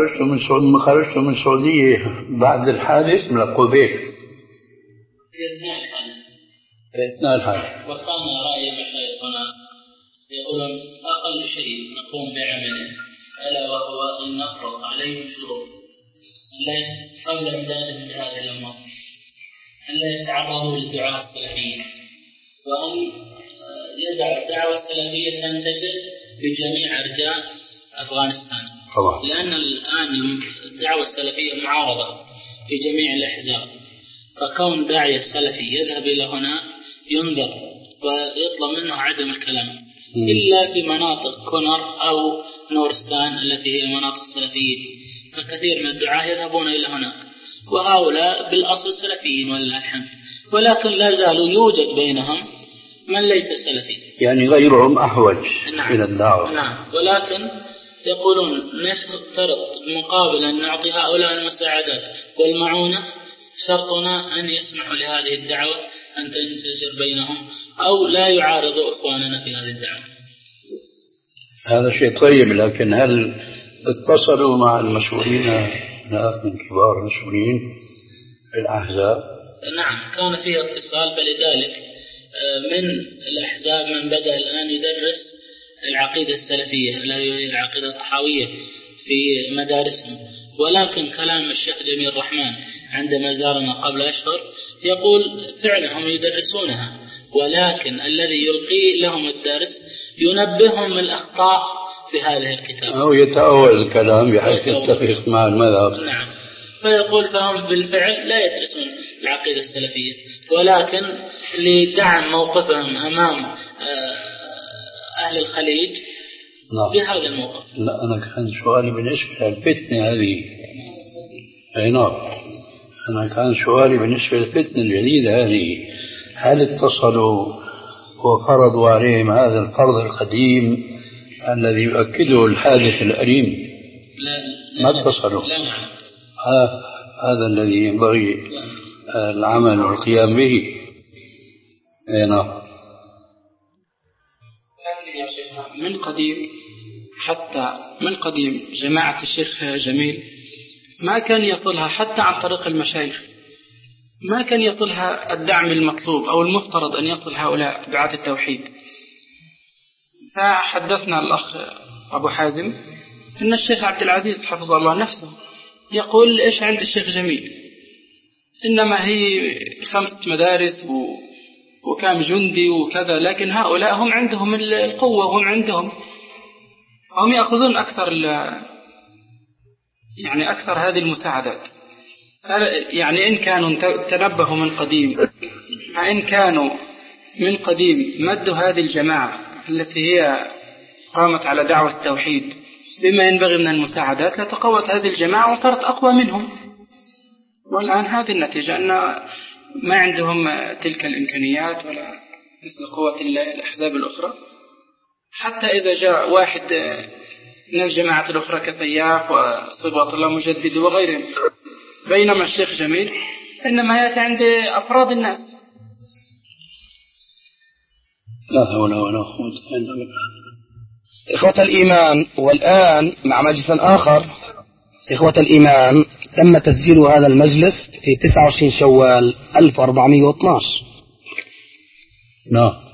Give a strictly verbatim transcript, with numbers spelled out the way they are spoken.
خرجت من سعودية خرجت من السعودية بعد الحادث من قبيل في أثناء الحادث في أثناء الحادث. وكان رأي مشايخنا يقولون أقل شيء نقوم بعمله ألا وهو أن نفرض عليهم شروط لا قبل إمدادهم بهذه الأمور أن لا يتعرضوا للدعاء السلفيين وأن يدع الدعوة السلفية تنتشر بجميع أرجاء أفغانستان طبعا. لأن الآن الدعوة السلفية معارضة في جميع الأحزاب فكون داعية سلفي يذهب إلى هناك ينذر ويطلب منه عدم الكلام م. إلا في مناطق كونر أو نورستان التي هي مناطق سلفيين فكثير من الدعاة يذهبون إلى هناك وهؤلاء بالأصل سلفيين ولله الحمد ولكن لا زالوا يوجد بينهم من ليس سلفي يعني غيرهم أحوج نعم. إلى الدعوة نعم ولكن يقولون نشترط مقابل أن نعطي هؤلاء المساعدات والمعونة شرطنا أن يسمحوا لهذه الدعوة أن تنتشر بينهم أو لا يعارضوا إخواننا في هذه الدعوة. هذا شيء طيب لكن هل اتصلوا مع المسؤولين من كبار المسؤولين في الأحزاب؟ نعم كان فيه اتصال فلذلك من الأحزاب من بدأ الآن يدرس العقيدة السلفية التي هي العقيدة الطحاوية في مدارسهم ولكن كلام الشيخ جميل الرحمن عندما زارنا قبل أشهر يقول فعلا هم يدرسونها ولكن الذي يلقي لهم الدرس ينبههم من الأخطاء في هذه الكتاب أو يتأول الكلام بحيث يتفق مع المذهب. نعم فيقول فهم بالفعل لا يدرسون العقيدة السلفية ولكن لدعم موقفهم أمام أهل الخليج في هذا الموقف. لا أنا كان سؤالي بالنسبة للفتنة هذه أي نعم أنا كان سؤالي بالنسبة للفتنة الجديدة هذه هل اتصلوا وفرضوا عليهم هذا الفرض القديم الذي يؤكده الحادث الأليم؟ لا ما اتصلوا. لا نعم هذا الذي ينبغي العمل والقيام به. أي نعم. من قديم حتى من قديم جماعة الشيخ جميل ما كان يصلها حتى عن طريق المشايخ ما كان يصلها الدعم المطلوب أو المفترض أن يصل هؤلاء دعاة التوحيد. فحدثنا الأخ أبو حازم أن الشيخ عبد العزيز حفظه الله نفسه يقول إيش عند الشيخ جميل إنما هي خمسة مدارس و... وكام جندي وكذا لكن هؤلاء هم عندهم القوة وهم عندهم هم يأخذون أكثر يعني أكثر هذه المساعدات. يعني إن كانوا تنبهوا من قديم فإن كانوا من قديم مدوا هذه الجماعة التي هي قامت على دعوة التوحيد بما ينبغي من المساعدات لتقوت هذه الجماعة وصارت أقوى منهم. والآن هذه النتيجة أن ما عندهم تلك الإمكانيات ولا مثل قوة الأحزاب الأخرى حتى إذا جاء واحد من الجماعات الأخرى كسياف وصبغة الله مجدد وغيرهم بينما الشيخ جميل إنما يأتي عند أفراد الناس. لا حول ولا قوة إلا بالله. إخوة الإيمان والآن مع مجلس آخر. إخوة الإيمان تم تسجيل هذا المجلس في تسعة وعشرين شوال ألف وأربعمائة واثني عشر. نعم